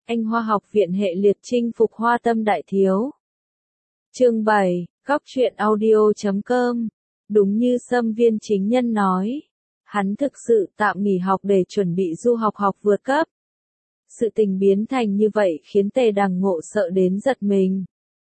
Anh Hoa học viện hệ liệt chinh phục Hoa Tâm Đại Thiếu. Chương 7, góc truyện audio.com. Đúng như Sâm Viên chính nhân nói, hắn thực sự tạm nghỉ học để chuẩn bị du học học vượt cấp. Sự tình biến thành như vậy khiến Tề Đằng Ngộ sợ đến giật mình.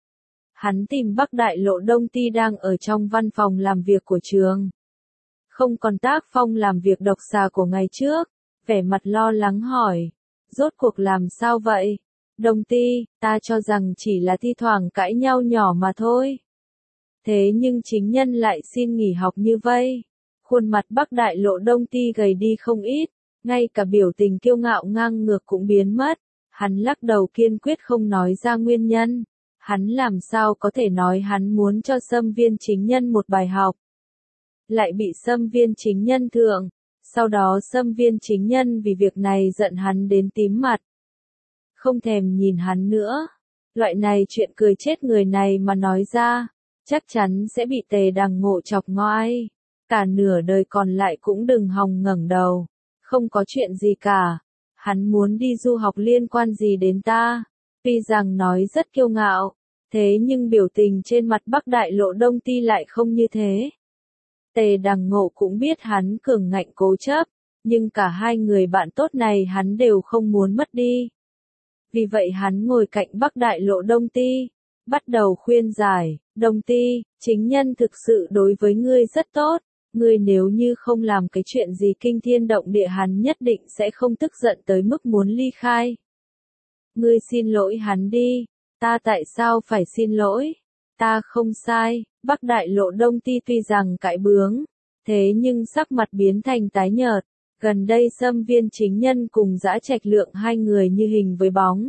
Hắn tìm Bắc Đại Lộ Đông Ti đang ở trong văn phòng làm việc của trường. Không còn tác phong làm việc độc xà của ngày trước, vẻ mặt lo lắng hỏi. Rốt cuộc làm sao vậy? Đông Ti, ta cho rằng chỉ là thi thoảng cãi nhau nhỏ mà thôi. Thế nhưng chính nhân lại xin nghỉ học như vây. Khuôn mặt Bắc Đại Lộ Đông Ti gầy đi không ít, ngay cả biểu tình kiêu ngạo ngang ngược cũng biến mất. Hắn lắc đầu kiên quyết không nói ra nguyên nhân. Hắn làm sao có thể nói hắn muốn cho Sâm Viên chính nhân một bài học. Lại bị Sâm Viên chính nhân thượng. Sau đó Sâm Viên chính nhân vì việc này giận hắn đến tím mặt. Không thèm nhìn hắn nữa. Loại này chuyện cười chết người này mà nói ra, chắc chắn sẽ bị Tề Đằng Ngộ chọc ngoai. Cả nửa đời còn lại cũng đừng hòng ngẩng đầu. Không có chuyện gì cả. Hắn muốn đi du học liên quan gì đến ta. Tuy rằng nói rất kiêu ngạo, thế nhưng biểu tình trên mặt Bắc Đại Lộ Đông Ti lại không như thế. Tề Đằng Ngộ cũng biết hắn cường ngạnh cố chấp, nhưng cả hai người bạn tốt này hắn đều không muốn mất đi. Vì vậy hắn ngồi cạnh Bắc Đại Lộ Đông Ti, bắt đầu khuyên giải, Đông Ti, chính nhân thực sự đối với ngươi rất tốt, ngươi nếu như không làm cái chuyện gì kinh thiên động địa hắn nhất định sẽ không tức giận tới mức muốn ly khai. Ngươi xin lỗi hắn đi, ta tại sao phải xin lỗi? Ta không sai. Bắc Đại Lộ Đông Ti tuy rằng cãi bướng, thế nhưng sắc mặt biến thành tái nhợt. Gần đây Sâm Viên chính nhân cùng Dã Trạch Lượng hai người như hình với bóng.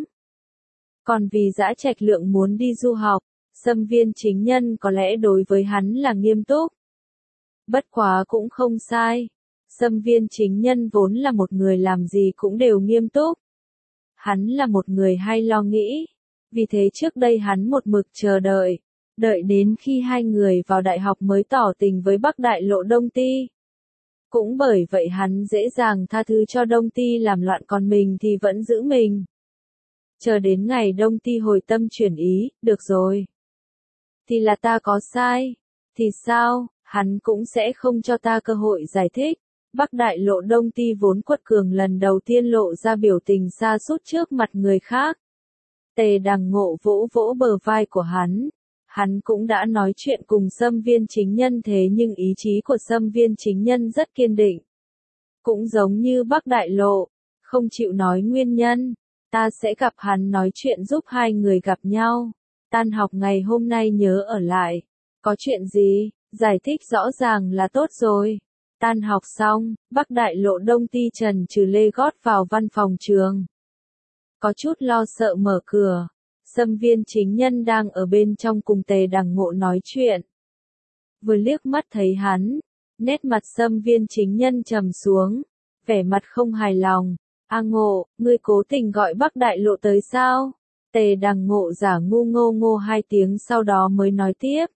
Còn vì Dã Trạch Lượng muốn đi du học, Sâm Viên chính nhân có lẽ đối với hắn là nghiêm túc. Bất quá cũng không sai. Sâm Viên chính nhân vốn là một người làm gì cũng đều nghiêm túc. Hắn là một người hay lo nghĩ. Vì thế trước đây hắn một mực chờ đợi. Đợi đến khi hai người vào đại học mới tỏ tình với Bắc Đại Lộ Đông Ti. Cũng bởi vậy hắn dễ dàng tha thứ cho Đông Ti làm loạn, còn mình thì vẫn giữ mình. Chờ đến ngày Đông Ti hồi tâm chuyển ý, được rồi. Thì là ta có sai. Thì sao, hắn cũng sẽ không cho ta cơ hội giải thích. Bắc Đại Lộ Đông Ti vốn quật cường lần đầu tiên lộ ra biểu tình sa sút trước mặt người khác. Tề Đằng Ngộ vỗ vỗ bờ vai của hắn. Hắn cũng đã nói chuyện cùng Sâm Viên chính nhân, thế nhưng ý chí của Sâm Viên chính nhân rất kiên định. Cũng giống như Bắc Đại Lộ, không chịu nói nguyên nhân. Ta sẽ gặp hắn nói chuyện giúp hai người gặp nhau. Tan học ngày hôm nay nhớ ở lại. Có chuyện gì, giải thích rõ ràng là tốt rồi. Tan học xong, Bắc Đại Lộ Đông Ti trần trừ lê gót vào văn phòng trường. Có chút lo sợ mở cửa. Sâm Viên chính nhân đang ở bên trong cùng Tề Đằng Ngộ nói chuyện. Vừa liếc mắt thấy hắn, nét mặt Sâm Viên chính nhân trầm xuống, vẻ mặt không hài lòng. A Ngộ, ngươi cố tình gọi Bắc Đại Lộ tới sao? Tề Đằng Ngộ giả ngu ngô hai tiếng sau đó mới nói tiếp.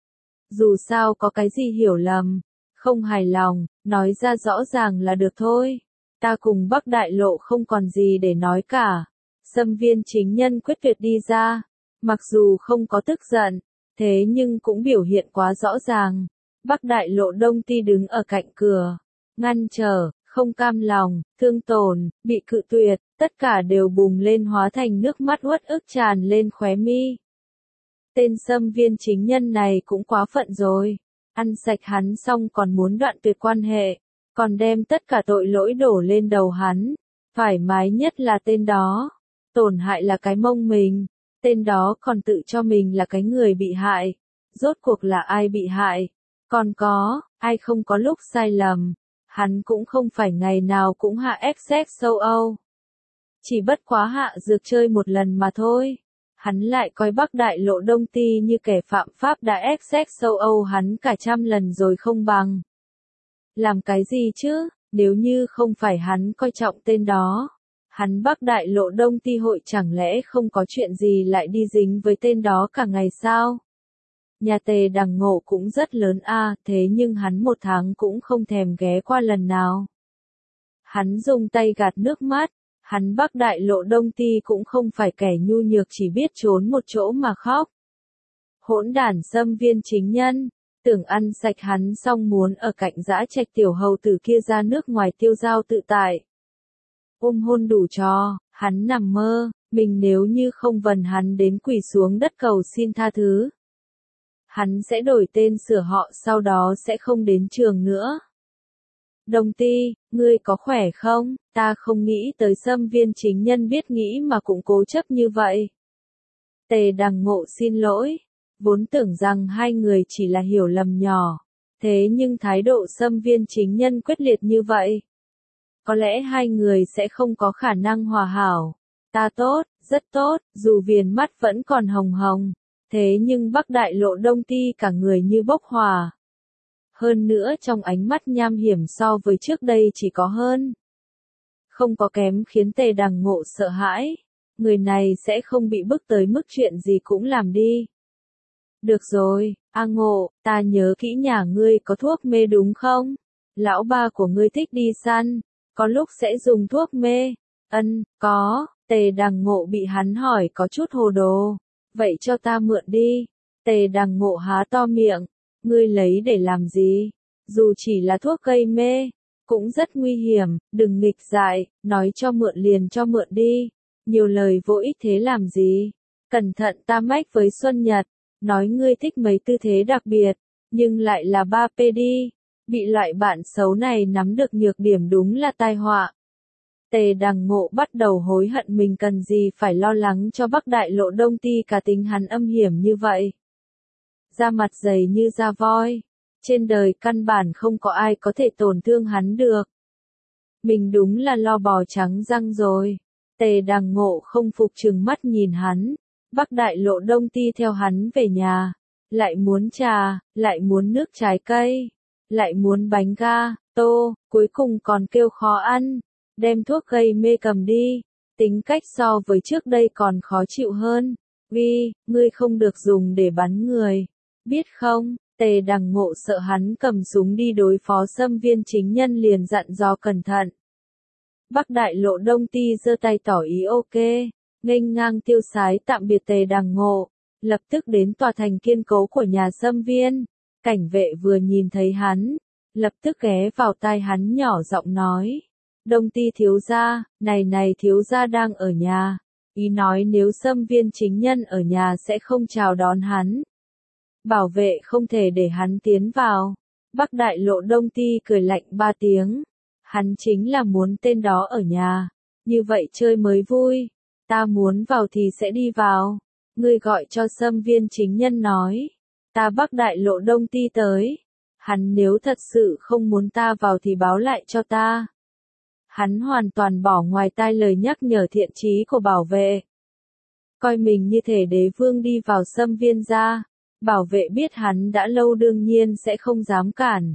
Dù sao có cái gì hiểu lầm, không hài lòng, nói ra rõ ràng là được thôi. Ta cùng Bắc Đại Lộ không còn gì để nói cả. Sâm Viên chính nhân quyết tuyệt đi ra, mặc dù không có tức giận, thế nhưng cũng biểu hiện quá rõ ràng. Bắc Đại Lộ Đông Ti đứng ở cạnh cửa, ngăn trở, không cam lòng, thương tổn, bị cự tuyệt, tất cả đều bùng lên hóa thành nước mắt uất ức tràn lên khóe mi. Tên Sâm Viên chính nhân này cũng quá phận rồi, ăn sạch hắn xong còn muốn đoạn tuyệt quan hệ, còn đem tất cả tội lỗi đổ lên đầu hắn, thoải mái nhất là tên đó. Tổn hại là cái mông mình, tên đó còn tự cho mình là cái người bị hại. Rốt cuộc là ai bị hại? Còn có, ai không có lúc sai lầm? Hắn cũng không phải ngày nào cũng hạ XX châu Âu. Chỉ bất quá hạ dược chơi một lần mà thôi. Hắn lại coi Bắc Đại Lộ Đông Ti như kẻ phạm pháp đã XX châu Âu hắn cả trăm lần rồi không bằng. Làm cái gì chứ, nếu như không phải hắn coi trọng tên đó. Hắn Bắc Đại Lộ Đông Ti hội chẳng lẽ không có chuyện gì lại đi dính với tên đó cả ngày sao? Nhà Tề Đằng Ngộ cũng rất lớn thế nhưng hắn một tháng cũng không thèm ghé qua lần nào. Hắn dùng tay gạt nước mắt, Hắn Bắc Đại Lộ Đông Ti cũng không phải kẻ nhu nhược chỉ biết trốn một chỗ mà khóc. Hỗn đản Xâm Viên chính nhân, tưởng ăn sạch hắn xong muốn ở cạnh dã trạch tiểu hầu tử kia ra nước ngoài tiêu dao tự tại. Ôm hôn đủ trò, hắn nằm mơ, mình nếu như không vần hắn đến quỳ xuống đất cầu xin tha thứ. Hắn sẽ đổi tên sửa họ sau đó sẽ không đến trường nữa. Đồng Ti, ngươi có khỏe không? Ta không nghĩ tới Xâm Viên chính nhân biết nghĩ mà cũng cố chấp như vậy. Tề Đằng Ngộ xin lỗi, vốn tưởng rằng hai người chỉ là hiểu lầm nhỏ, thế nhưng thái độ Xâm Viên chính nhân quyết liệt như vậy. Có lẽ hai người sẽ không có khả năng hòa hảo. Ta tốt, rất tốt, dù viền mắt vẫn còn hồng hồng, thế nhưng Bắc Đại Lộ Đông Ti cả người như bốc hỏa. Hơn nữa trong ánh mắt nham hiểm so với trước đây chỉ có hơn. Không có kém khiến Tề Đằng Ngộ sợ hãi. Người này sẽ không bị bức tới mức chuyện gì cũng làm đi. Được rồi, A Ngộ, ta nhớ kỹ nhà ngươi có thuốc mê đúng không? Lão ba của ngươi thích đi săn, có lúc sẽ dùng thuốc mê. Có, Tề Đằng Ngộ bị hắn hỏi có chút hồ đồ. Vậy cho ta mượn đi. Tề Đằng Ngộ há to miệng. Ngươi lấy để làm gì? Dù chỉ là thuốc gây mê, cũng rất nguy hiểm, đừng nghịch dại, nói cho mượn liền cho mượn đi. Nhiều lời vô ích thế làm gì? Cẩn thận ta mách với Xuân Nhật, nói ngươi thích mấy tư thế đặc biệt, nhưng lại là 3P đi. Bị loại bạn xấu này nắm được nhược điểm đúng là tai họa. Tề Đằng Ngộ bắt đầu hối hận mình cần gì phải lo lắng cho Bắc Đại Lộ Đông Ti, cả tính hắn âm hiểm như vậy. Da mặt dày như da voi, trên đời căn bản không có ai có thể tổn thương hắn được. Mình đúng là lo bò trắng răng rồi. Tề Đằng Ngộ không phục trừng mắt nhìn hắn. Bắc Đại Lộ Đông Ti theo hắn về nhà, lại muốn trà, lại muốn nước trái cây, lại muốn bánh ga, tô, cuối cùng còn kêu khó ăn. Đem thuốc gây mê cầm đi, tính cách so với trước đây còn khó chịu hơn. Vì, ngươi không được dùng để bắn người, biết không? Tề Đằng Ngộ sợ hắn cầm súng đi đối phó Xâm Viên chính nhân liền dặn dò cẩn thận. Bắc Đại Lộ Đông Ti giơ tay tỏ ý ok, nghênh ngang tiêu sái tạm biệt Tề Đằng Ngộ, lập tức đến tòa thành kiên cố của nhà Xâm Viên. Cảnh vệ vừa nhìn thấy hắn, lập tức ghé vào tai hắn nhỏ giọng nói. Đông Ti thiếu gia, này thiếu gia đang ở nhà. Ý nói nếu Xâm Viên chính nhân ở nhà sẽ không chào đón hắn. Bảo vệ không thể để hắn tiến vào. Bắc Đại Lộ Đông Ti cười lạnh 3 tiếng. Hắn chính là muốn tên đó ở nhà. Như vậy chơi mới vui. Ta muốn vào thì sẽ đi vào. Ngươi gọi cho Xâm Viên chính nhân nói. Ta Bắc Đại Lộ Đông Ti tới. Hắn nếu thật sự không muốn ta vào thì báo lại cho ta. Hắn hoàn toàn bỏ ngoài tai lời nhắc nhở thiện chí của bảo vệ. Coi mình như thể đế vương đi vào Xâm Viên gia. Bảo vệ biết hắn đã lâu đương nhiên sẽ không dám cản.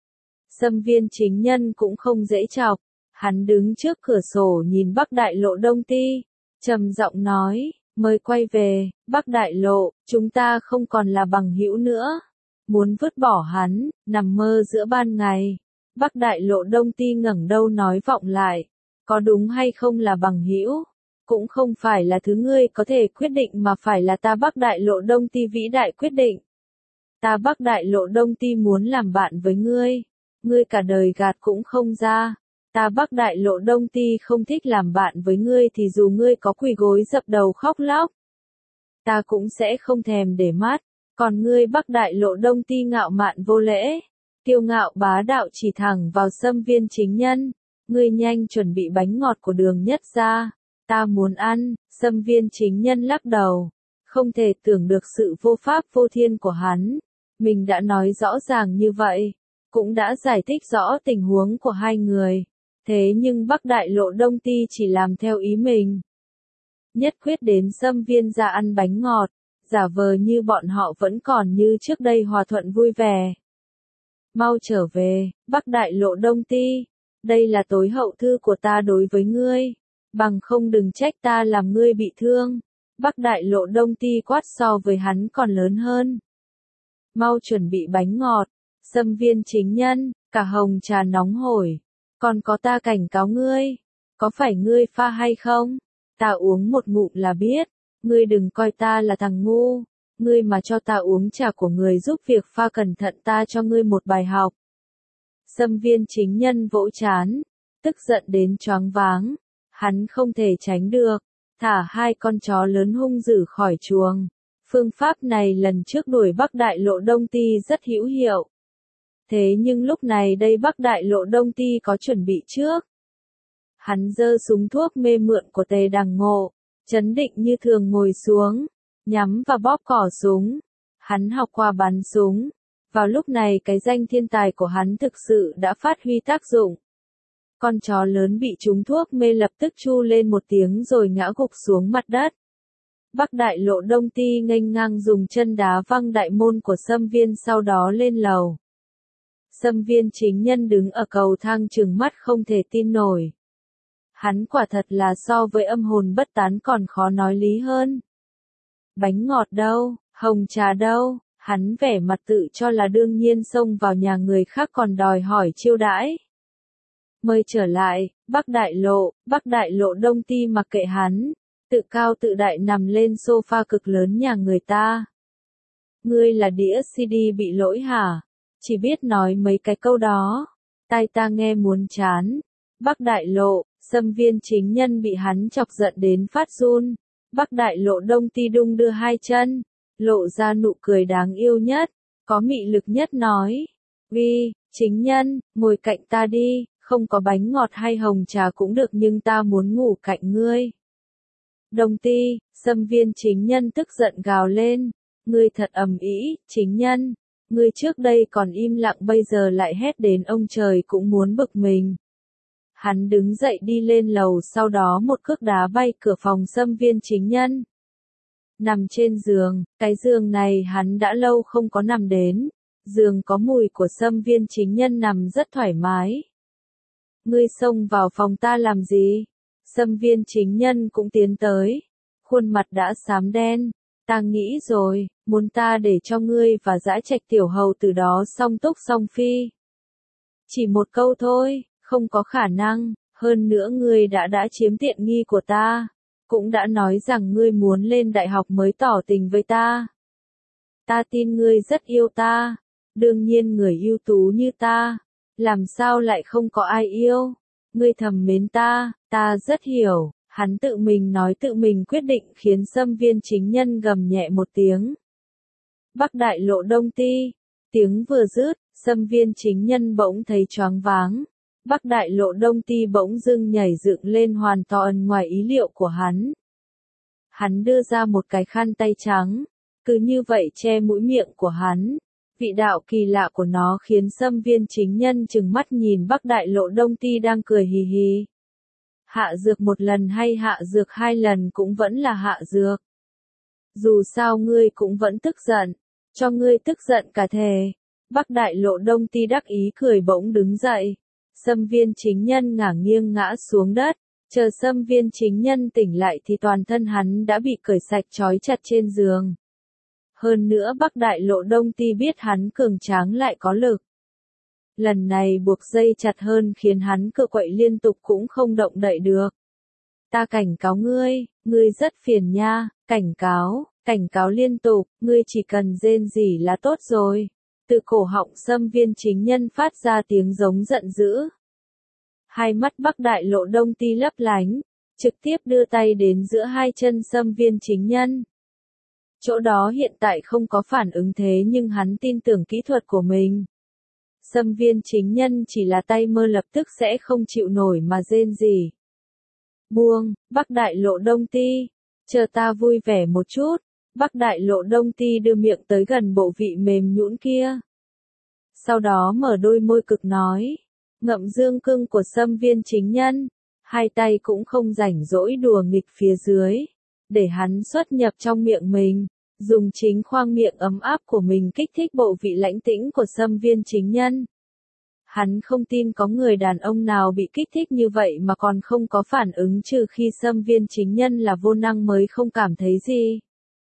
Xâm Viên chính nhân cũng không dễ chọc. Hắn đứng trước cửa sổ nhìn Bắc Đại Lộ Đông Ti, trầm giọng nói, mới quay về, Bắc Đại Lộ, chúng ta không còn là bằng hữu nữa. Muốn vứt bỏ hắn, nằm mơ giữa ban ngày. Bắc Đại Lộ Đông Ti ngẩng đầu nói vọng lại, có đúng hay không là bằng hữu, cũng không phải là thứ ngươi có thể quyết định mà phải là ta Bắc Đại Lộ Đông Ti vĩ đại quyết định. Ta Bắc Đại Lộ Đông Ti muốn làm bạn với ngươi cả đời gạt cũng không ra. Ta Bắc Đại Lộ Đông Ti không thích làm bạn với ngươi thì dù ngươi có quỳ gối dập đầu khóc lóc, ta cũng sẽ không thèm để mắt. Còn ngươi Bắc Đại Lộ Đông Ti ngạo mạn vô lễ, kiêu ngạo bá đạo chỉ thẳng vào Xâm Viên chính nhân. Ngươi nhanh chuẩn bị bánh ngọt của Đường Nhất ra, ta muốn ăn. Xâm Viên chính nhân lắc đầu, không thể tưởng được sự vô pháp vô thiên của hắn. Mình đã nói rõ ràng như vậy, cũng đã giải thích rõ tình huống của hai người. Thế nhưng Bắc Đại Lộ Đông Ti chỉ làm theo ý mình. Nhất quyết đến Xâm Viên ra ăn bánh ngọt, giả vờ như bọn họ vẫn còn như trước đây hòa thuận vui vẻ. Mau trở về, Bắc Đại Lộ Đông Ti. Đây là tối hậu thư của ta đối với ngươi. Bằng không đừng trách ta làm ngươi bị thương. Bắc Đại Lộ Đông Ti quát so với hắn còn lớn hơn. Mau chuẩn bị bánh ngọt. Xâm Viên chính nhân, cả hồng trà nóng hổi. Còn có ta cảnh cáo ngươi. Có phải ngươi pha hay không? Ta uống một ngụm là biết. Ngươi đừng coi ta là thằng ngu. Ngươi mà cho ta uống trà của người giúp việc pha cẩn thận ta cho ngươi một bài học. Xâm Viên Chính Nhân vỗ trán, tức giận đến choáng váng. Hắn không thể tránh được, thả hai con chó lớn hung dữ khỏi chuồng. Phương pháp này lần trước đuổi Bắc Đại Lộ Đông Ti rất hữu hiệu. Thế nhưng lúc này đây Bắc Đại Lộ Đông Ti có chuẩn bị trước. Hắn giơ súng thuốc mê mượn của Tề Đằng Ngộ, trấn định như thường ngồi xuống, nhắm và bóp cò súng. Hắn học qua bắn súng. Vào lúc này cái danh thiên tài của hắn thực sự đã phát huy tác dụng. Con chó lớn bị trúng thuốc mê lập tức chu lên một tiếng rồi ngã gục xuống mặt đất. Bắc Đại Lộ Đông Ti nghênh ngang dùng chân đá văng đại môn của Xâm Viên sau đó lên lầu. Xâm Viên Chính Nhân đứng ở cầu thang trừng mắt không thể tin nổi. Hắn quả thật là so với âm hồn bất tán còn khó nói lý hơn. Bánh ngọt đâu, hồng trà đâu, hắn vẻ mặt tự cho là đương nhiên xông vào nhà người khác còn đòi hỏi chiêu đãi. Mời trở lại, Bắc Đại Lộ Đông Ti mặc kệ hắn, tự cao tự đại nằm lên sofa cực lớn nhà người ta. Ngươi là đĩa CD bị lỗi hả? Chỉ biết nói mấy cái câu đó. Tai ta nghe muốn chán. Bắc Đại Lộ, Xâm Viên Chính Nhân bị hắn chọc giận đến phát run. Bắc Đại Lộ Đông Ti đung đưa hai chân, lộ ra nụ cười đáng yêu nhất, có mị lực nhất nói. Vi, Chính Nhân, ngồi cạnh ta đi, không có bánh ngọt hay hồng trà cũng được nhưng ta muốn ngủ cạnh ngươi. Đông Ti, Xâm Viên Chính Nhân tức giận gào lên. Ngươi thật ầm ĩ, Chính Nhân. Ngươi trước đây còn im lặng bây giờ lại hét đến ông trời cũng muốn bực mình. Hắn đứng dậy đi lên lầu sau đó một cước đá bay cửa phòng Xâm Viên Chính Nhân. Nằm trên giường, cái giường này hắn đã lâu không có nằm đến. Giường có mùi của Xâm Viên Chính Nhân nằm rất thoải mái. Ngươi xông vào phòng ta làm gì? Xâm Viên Chính Nhân cũng tiến tới. Khuôn mặt đã xám đen. Ta nghĩ rồi, muốn ta để cho ngươi và Dã Trạch tiểu hầu từ đó song túc song phi. Chỉ một câu thôi, không có khả năng, hơn nữa ngươi đã chiếm tiện nghi của ta, cũng đã nói rằng ngươi muốn lên đại học mới tỏ tình với ta. Ta tin ngươi rất yêu ta, đương nhiên người ưu tú như ta, làm sao lại không có ai yêu, ngươi thầm mến ta, ta rất hiểu. Hắn tự mình nói tự mình quyết định khiến Xâm Viên Chính Nhân gầm nhẹ một tiếng. Bắc Đại Lộ Đông Ti. Tiếng vừa dứt, Xâm Viên Chính Nhân bỗng thấy choáng váng. Bắc Đại Lộ Đông Ti bỗng dưng nhảy dựng lên hoàn toàn ngoài ý liệu của hắn. Hắn đưa ra một cái khăn tay trắng, cứ như vậy che mũi miệng của hắn. Vị đạo kỳ lạ của nó khiến Xâm Viên Chính Nhân trừng mắt nhìn Bắc Đại Lộ Đông Ti đang cười hì hì. Hạ dược một lần hay hạ dược hai lần cũng vẫn là hạ dược. Dù sao ngươi cũng vẫn tức giận, cho ngươi tức giận cả thề. Bắc Đại Lộ Đông Ti đắc ý cười bỗng đứng dậy. Xâm Viên Chính Nhân ngả nghiêng ngã xuống đất, chờ Xâm Viên Chính Nhân tỉnh lại thì toàn thân hắn đã bị cởi sạch trói chặt trên giường. Hơn nữa Bắc Đại Lộ Đông Ti biết hắn cường tráng lại có lực. Lần này buộc dây chặt hơn khiến hắn cựa quậy liên tục cũng không động đậy được. Ta cảnh cáo ngươi, ngươi rất phiền nha, cảnh cáo liên tục, ngươi chỉ cần rên rỉ là tốt rồi. Từ cổ họng Xâm Viên Chính Nhân phát ra tiếng giống giận dữ. Hai mắt Bắc Đại Lộ Đông Ti lấp lánh, trực tiếp đưa tay đến giữa hai chân Xâm Viên Chính Nhân. Chỗ đó hiện tại không có phản ứng thế nhưng hắn tin tưởng kỹ thuật của mình. Xâm Viên Chính Nhân chỉ là tay mơ lập tức sẽ không chịu nổi mà rên rỉ. Buông, Bắc Đại Lộ Đông Ti, chờ ta vui vẻ một chút. Bắc Đại Lộ Đông Ti đưa miệng tới gần bộ vị mềm nhũn kia. Sau đó mở đôi môi cực nói, ngậm dương cưng của Xâm Viên Chính Nhân, hai tay cũng không rảnh rỗi đùa nghịch phía dưới, để hắn xuất nhập trong miệng mình, dùng chính khoang miệng ấm áp của mình kích thích bộ vị lãnh tĩnh của Xâm Viên Chính Nhân. Hắn không tin có người đàn ông nào bị kích thích như vậy mà còn không có phản ứng trừ khi Xâm Viên Chính Nhân là vô năng mới không cảm thấy gì.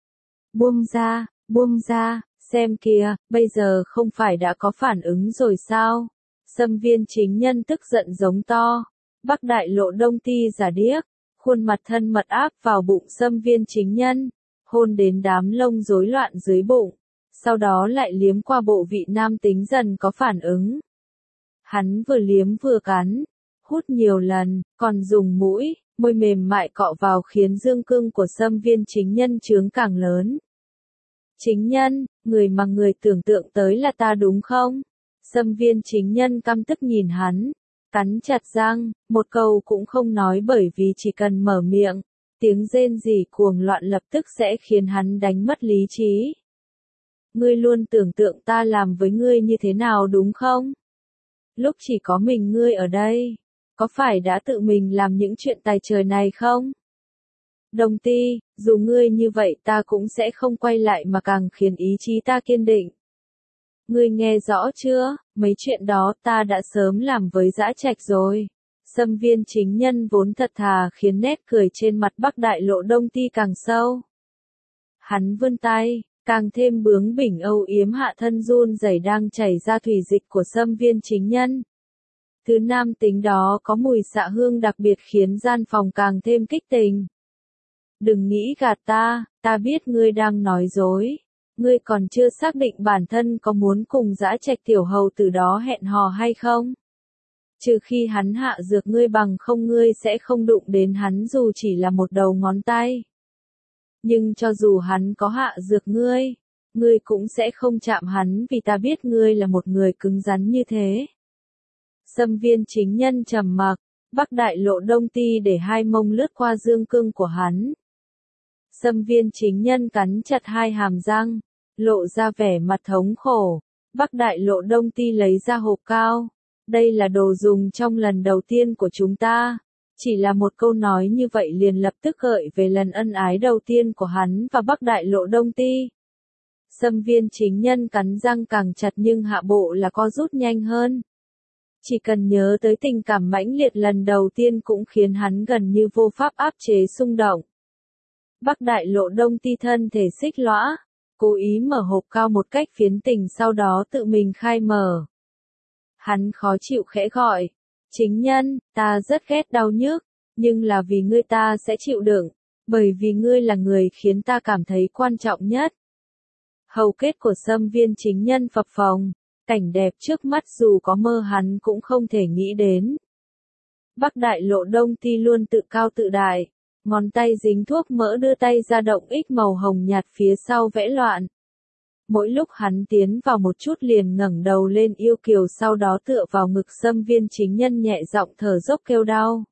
Buông ra, xem kìa, bây giờ không phải đã có phản ứng rồi sao? Xâm Viên Chính Nhân tức giận giống to. Bắc Đại Lộ Đông Ti giả điếc, khuôn mặt thân mật áp vào bụng Xâm Viên Chính Nhân, hôn đến đám lông rối loạn dưới bụng, sau đó lại liếm qua bộ vị nam tính dần có phản ứng. Hắn vừa liếm vừa cắn, hút nhiều lần, còn dùng mũi, môi mềm mại cọ vào khiến dương cương của Xâm Viên Chính Nhân trướng càng lớn. Chính Nhân, người mà người tưởng tượng tới là ta đúng không? Xâm Viên Chính Nhân căm tức nhìn hắn, cắn chặt răng, một câu cũng không nói bởi vì chỉ cần mở miệng, tiếng rên rỉ cuồng loạn lập tức sẽ khiến hắn đánh mất lý trí. Ngươi luôn tưởng tượng ta làm với ngươi như thế nào đúng không? Lúc chỉ có mình ngươi ở đây, có phải đã tự mình làm những chuyện tài trời này không? Đồng Ti, dù ngươi như vậy ta cũng sẽ không quay lại mà càng khiến ý chí ta kiên định. Ngươi nghe rõ chưa, mấy chuyện đó ta đã sớm làm với Dã Trạch rồi. Xâm Viên Chính Nhân vốn thật thà khiến nét cười trên mặt Bắc Đại Lộ Đông Ti càng sâu. Hắn vươn tay, càng thêm bướng bỉnh âu yếm hạ thân run rẩy đang chảy ra thủy dịch của Xâm Viên Chính Nhân. Thứ nam tính đó có mùi xạ hương đặc biệt khiến gian phòng càng thêm kích tình. Đừng nghĩ gạt ta biết ngươi đang nói dối. Ngươi còn chưa xác định bản thân có muốn cùng Dã Trạch tiểu hầu từ đó hẹn hò hay không? Trừ khi hắn hạ dược ngươi bằng không ngươi sẽ không đụng đến hắn dù chỉ là một đầu ngón tay. Nhưng cho dù hắn có hạ dược ngươi cũng sẽ không chạm hắn vì ta biết ngươi là một người cứng rắn như thế. Xâm Viên Chính Nhân trầm mặc, Bắc Đại Lộ Đông Ti để hai mông lướt qua dương cương của hắn. Xâm Viên Chính Nhân cắn chặt hai hàm răng, lộ ra vẻ mặt thống khổ. Bắc Đại Lộ Đông Ti lấy ra hộp cao. Đây là đồ dùng trong lần đầu tiên của chúng ta. Chỉ là một câu nói như vậy liền lập tức gợi về lần ân ái đầu tiên của hắn và Bắc Đại Lộ Đông Ti. Xâm Viên Chính Nhân cắn răng càng chặt nhưng hạ bộ là co rút nhanh hơn. Chỉ cần nhớ tới tình cảm mãnh liệt lần đầu tiên cũng khiến hắn gần như vô pháp áp chế xung động. Bắc Đại Lộ Đông Ti thân thể xích lõa, cố ý mở hộp cao một cách phiến tình sau đó tự mình khai mở. Hắn khó chịu khẽ gọi, Chính Nhân, ta rất ghét đau nhức, nhưng là vì ngươi ta sẽ chịu đựng, bởi vì ngươi là người khiến ta cảm thấy quan trọng nhất. Hầu kết của Xâm Viên Chính Nhân phập phồng, cảnh đẹp trước mắt dù có mơ hắn cũng không thể nghĩ đến. Bắc Đại Lộ Đông Ti luôn tự cao tự đại, ngón tay dính thuốc mỡ đưa tay ra động ích màu hồng nhạt phía sau vẽ loạn. Mỗi lúc hắn tiến vào một chút liền ngẩng đầu lên yêu kiều sau đó tựa vào ngực Xâm Viên Chính Nhân nhẹ giọng thở dốc kêu đau.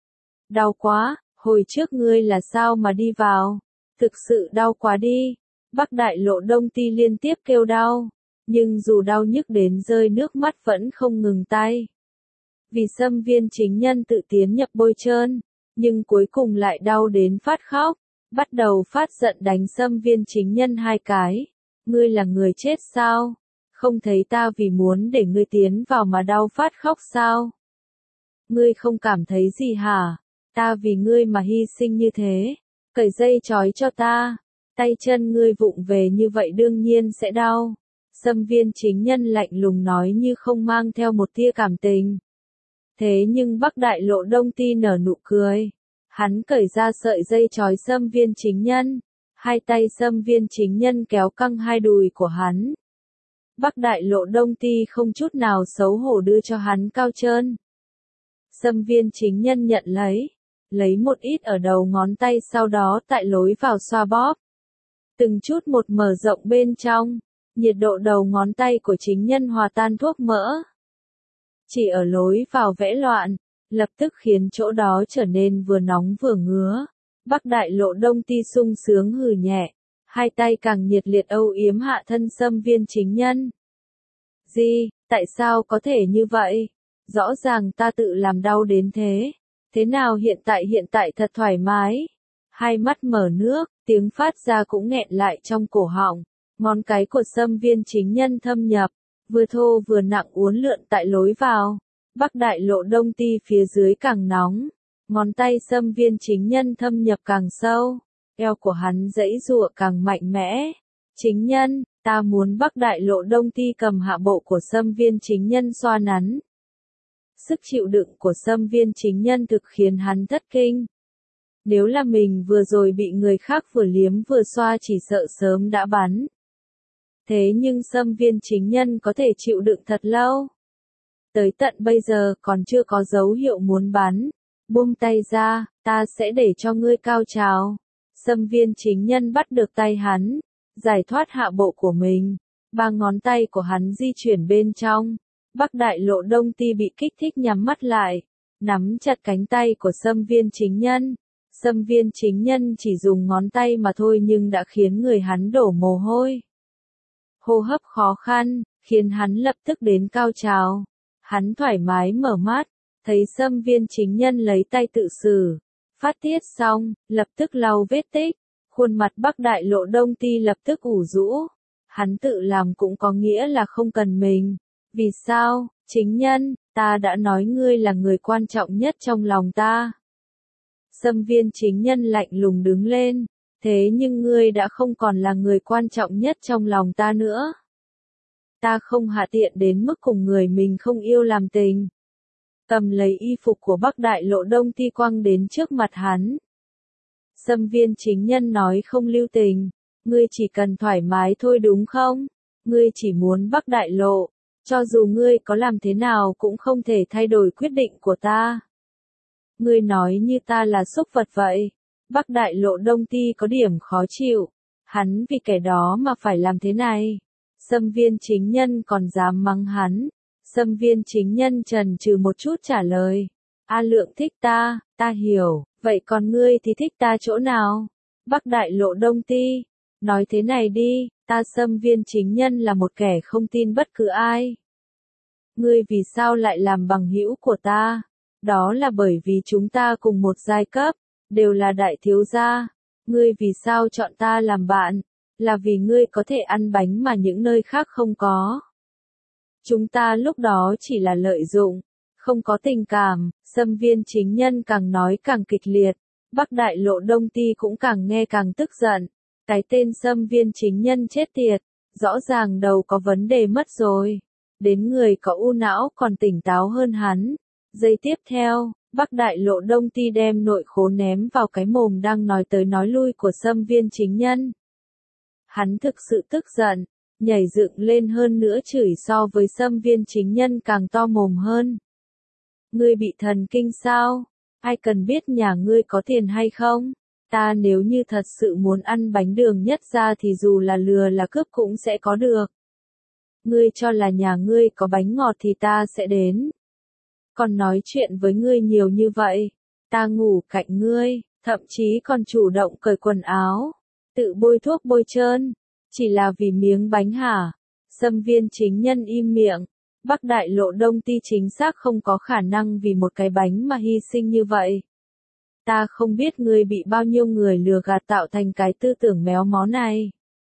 Đau quá, hồi trước ngươi là sao mà đi vào? Thực sự đau quá đi. Bắc Đại Lộ Đông Ti liên tiếp kêu đau, nhưng dù đau nhức đến rơi nước mắt vẫn không ngừng tay. Vì Xâm Viên Chính Nhân tự tiến nhập bôi trơn, nhưng cuối cùng lại đau đến phát khóc, bắt đầu phát giận đánh Xâm Viên Chính Nhân hai cái. Ngươi là người chết sao? Không thấy ta vì muốn để ngươi tiến vào mà đau phát khóc sao? Ngươi không cảm thấy gì hả? Ta vì ngươi mà hy sinh như thế. Cởi dây trói cho ta. Tay chân ngươi vụng về như vậy đương nhiên sẽ đau. Xâm Viên Chính Nhân lạnh lùng nói như không mang theo một tia cảm tình. Thế nhưng Bắc Đại Lộ Đông Ti nở nụ cười. Hắn cởi ra sợi dây trói Xâm Viên Chính Nhân. Hai tay Xâm Viên Chính Nhân kéo căng hai đùi của hắn. Bắc Đại Lộ Đông Ti không chút nào xấu hổ đưa cho hắn cao trơn. Xâm Viên Chính Nhân nhận lấy một ít ở đầu ngón tay sau đó tại lối vào xoa bóp. Từng chút một mở rộng bên trong, nhiệt độ đầu ngón tay của Chính Nhân hòa tan thuốc mỡ. Chỉ ở lối vào vẽ loạn, lập tức khiến chỗ đó trở nên vừa nóng vừa ngứa. Bắc Đại Lộ Đông Ti sung sướng hừ nhẹ, hai tay càng nhiệt liệt âu yếm hạ thân Xâm Viên Chính Nhân. Gì, tại sao có thể như vậy? Rõ ràng ta tự làm đau đến thế. Thế nào hiện tại thật thoải mái. Hai mắt mở nước, tiếng phát ra cũng nghẹn lại trong cổ họng. Ngón cái của Xâm Viên Chính Nhân thâm nhập, vừa thô vừa nặng uốn lượn tại lối vào. Bắc Đại Lộ Đông Ti phía dưới càng nóng. Ngón tay Xâm Viên Chính Nhân thâm nhập càng sâu, eo của hắn giãy giụa càng mạnh mẽ. Chính Nhân, ta muốn Bắc Đại Lộ Đông Ti cầm hạ bộ của Xâm Viên Chính Nhân xoa nắn. sức chịu đựng của Xâm Viên Chính Nhân thực khiến hắn thất kinh. Nếu là mình vừa rồi bị người khác vừa liếm vừa xoa chỉ sợ sớm đã bắn. Thế nhưng Xâm Viên Chính Nhân có thể chịu đựng thật lâu. Tới tận bây giờ còn chưa có dấu hiệu muốn bắn. Buông tay ra, ta sẽ để cho ngươi cao trào. Xâm Viên Chính Nhân bắt được tay hắn, giải thoát hạ bộ của mình. Ba ngón tay của hắn di chuyển bên trong. Bắc Đại Lộ Đông Ti bị kích thích nhắm mắt lại, nắm chặt cánh tay của Xâm Viên Chính Nhân. Xâm Viên Chính Nhân chỉ dùng ngón tay mà thôi nhưng đã khiến người hắn đổ mồ hôi. Hô hấp khó khăn, khiến hắn lập tức đến cao trào. Hắn thoải mái mở mắt, thấy Xâm Viên Chính Nhân lấy tay tự xử. Phát tiết xong, lập tức lau vết tích. Khuôn mặt Bắc Đại Lộ Đông Ti lập tức ủ rũ. Hắn tự làm cũng có nghĩa là không cần mình. Vì sao, Chính Nhân, ta đã nói ngươi là người quan trọng nhất trong lòng ta. Xâm Viên Chính Nhân lạnh lùng đứng lên. Thế nhưng ngươi đã không còn là người quan trọng nhất trong lòng ta nữa. Ta không hạ tiện đến mức cùng người mình không yêu làm tình. Cầm lấy y phục của Bắc Đại Lộ Đông Ti quăng đến trước mặt hắn. Xâm Viên Chính Nhân nói không lưu tình. Ngươi chỉ cần thoải mái thôi đúng không? Ngươi chỉ muốn Bắc Đại Lộ. Cho dù ngươi có làm thế nào cũng không thể thay đổi quyết định của ta. Ngươi nói như ta là súc vật vậy. Bắc Đại Lộ Đông Ti có điểm khó chịu. Hắn vì kẻ đó mà phải làm thế này. Xâm Viên Chính Nhân còn dám mắng hắn. Xâm Viên Chính Nhân chần chừ một chút trả lời. A Lượng thích ta, ta hiểu. Vậy còn ngươi thì thích ta chỗ nào? Bắc Đại Lộ Đông Ti. Nói thế này đi, ta Xâm Viên Chính Nhân là một kẻ không tin bất cứ ai. Ngươi vì sao lại làm bằng hữu của ta? Đó là bởi vì chúng ta cùng một giai cấp, đều là đại thiếu gia. Ngươi vì sao chọn ta làm bạn? Là vì ngươi có thể ăn bánh mà những nơi khác không có. Chúng ta lúc đó chỉ là lợi dụng, không có tình cảm. Xâm Viên Chính Nhân càng nói càng kịch liệt. Bắc Đại Lộ Đông Ti cũng càng nghe càng tức giận. Cái tên Xâm Viên Chính Nhân chết tiệt, rõ ràng đầu có vấn đề mất rồi. Đến người có u não còn tỉnh táo hơn hắn. Giây tiếp theo, Bắc Đại Lộ Đông Ti đem nội khố ném vào cái mồm đang nói tới nói lui của Xâm Viên Chính Nhân. Hắn thực sự tức giận, nhảy dựng lên hơn nữa chửi so với Xâm Viên Chính Nhân càng to mồm hơn. Ngươi bị thần kinh sao? Ai cần biết nhà ngươi có tiền hay không? Ta nếu như thật sự muốn ăn bánh đường nhất ra thì dù là lừa là cướp cũng sẽ có được. Ngươi cho là nhà ngươi có bánh ngọt thì ta sẽ đến. Còn nói chuyện với ngươi nhiều như vậy, ta ngủ cạnh ngươi, thậm chí còn chủ động cởi quần áo, tự bôi thuốc bôi trơn, chỉ là vì miếng bánh hả? Xâm Viên Chính Nhân im miệng. Bắc Đại Lộ Đông Ti chính xác không có khả năng vì một cái bánh mà hy sinh như vậy. Ta không biết ngươi bị bao nhiêu người lừa gạt tạo thành cái tư tưởng méo mó này.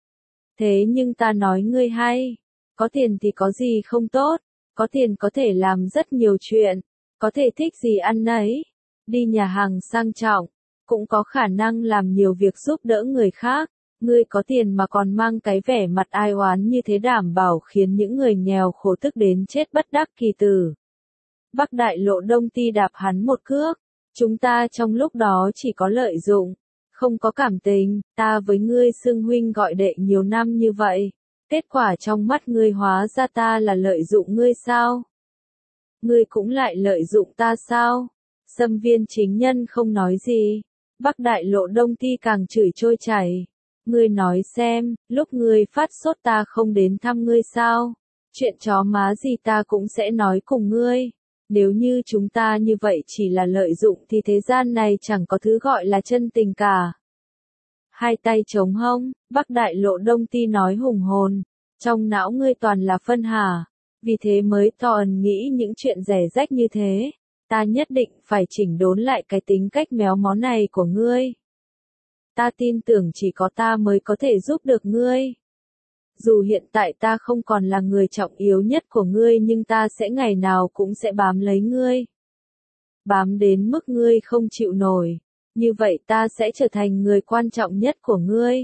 Thế nhưng ta nói ngươi hay, có tiền thì có gì không tốt, có tiền có thể làm rất nhiều chuyện, có thể thích gì ăn nấy, đi nhà hàng sang trọng, cũng có khả năng làm nhiều việc giúp đỡ người khác. Ngươi có tiền mà còn mang cái vẻ mặt ai oán như thế đảm bảo khiến những người nghèo khổ tức đến chết bất đắc kỳ tử. Bắc Đại Lộ Đông Ti đạp hắn một cước. Chúng ta trong lúc đó chỉ có lợi dụng, không có cảm tình. Ta với ngươi xưng huynh gọi đệ nhiều năm như vậy. Kết quả trong mắt ngươi hóa ra ta là lợi dụng ngươi sao? Ngươi cũng lại lợi dụng ta sao? Xâm Viên Chính Nhân không nói gì. Bắc Đại Lộ Đông Ti càng chửi trôi chảy. Ngươi nói xem, lúc ngươi phát sốt ta không đến thăm ngươi sao? Chuyện chó má gì ta cũng sẽ nói cùng ngươi. Nếu như chúng ta như vậy chỉ là lợi dụng thì thế gian này chẳng có thứ gọi là chân tình cả. Hai tay chống hông, Bắc Đại Lộ Đông Ti nói hùng hồn. Trong não ngươi toàn là phân hả? Vì thế mới to ẩn nghĩ những chuyện rẻ rách như thế. Ta nhất định phải chỉnh đốn lại cái tính cách méo mó này của ngươi. Ta tin tưởng chỉ có ta mới có thể giúp được ngươi. Dù hiện tại ta không còn là người trọng yếu nhất của ngươi nhưng ta sẽ ngày nào cũng sẽ bám lấy ngươi. Bám đến mức ngươi không chịu nổi. Như vậy ta sẽ trở thành người quan trọng nhất của ngươi.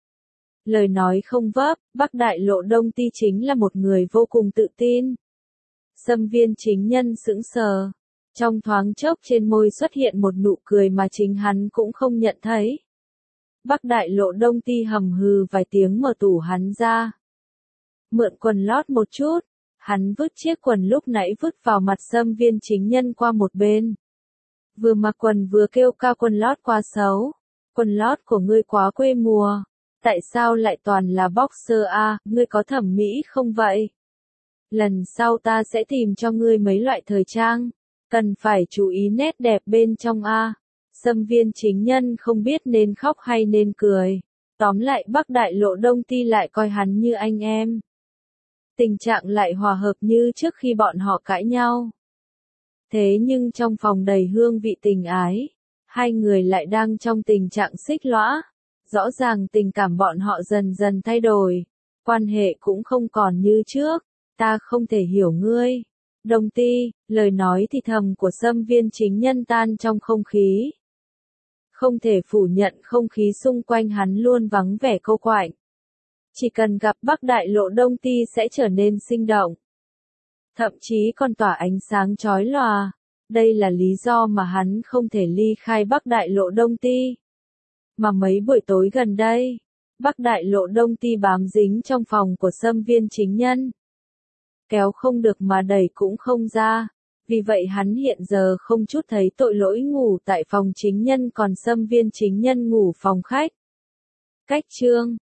Lời nói không vấp, Bắc Đại Lộ Đông Ti chính là một người vô cùng tự tin. Xâm Viên Chính Nhân sững sờ. Trong thoáng chốc trên môi xuất hiện một nụ cười mà chính hắn cũng không nhận thấy. Bắc Đại Lộ Đông Ti hầm hừ vài tiếng mở tủ hắn ra. Mượn quần lót một chút, hắn vứt chiếc quần lúc nãy vứt vào mặt Xâm Viên Chính Nhân qua một bên. Vừa mặc quần vừa kêu cao quần lót quá xấu. Quần lót của ngươi quá quê mùa. Tại sao lại toàn là boxer a, ngươi có thẩm mỹ không vậy? Lần sau ta sẽ tìm cho ngươi mấy loại thời trang. Cần phải chú ý nét đẹp bên trong a. Xâm Viên Chính Nhân không biết nên khóc hay nên cười. Tóm lại Bắc Đại Lộ Đông Ti lại coi hắn như anh em. Tình trạng lại hòa hợp như trước khi bọn họ cãi nhau. Thế nhưng trong phòng đầy hương vị tình ái, hai người lại đang trong tình trạng xích lõa. Rõ ràng tình cảm bọn họ dần dần thay đổi. Quan hệ cũng không còn như trước. Ta không thể hiểu ngươi. Đông Ti, lời nói thì thầm của Xâm Viên Chính Nhân tan trong không khí. Không thể phủ nhận không khí xung quanh hắn luôn vắng vẻ cô quạnh. Chỉ cần gặp Bắc Đại Lộ Đông Ti sẽ trở nên sinh động. Thậm chí còn tỏa ánh sáng chói lòa. Đây là lý do mà hắn không thể ly khai Bắc Đại Lộ Đông Ti. Mà mấy buổi tối gần đây, Bắc Đại Lộ Đông Ti bám dính trong phòng của Xâm Viên Chính Nhân. Kéo không được mà đẩy cũng không ra. Vì vậy hắn hiện giờ không chút thấy tội lỗi ngủ tại phòng chính nhân còn Xâm Viên Chính Nhân ngủ phòng khách. Cách chương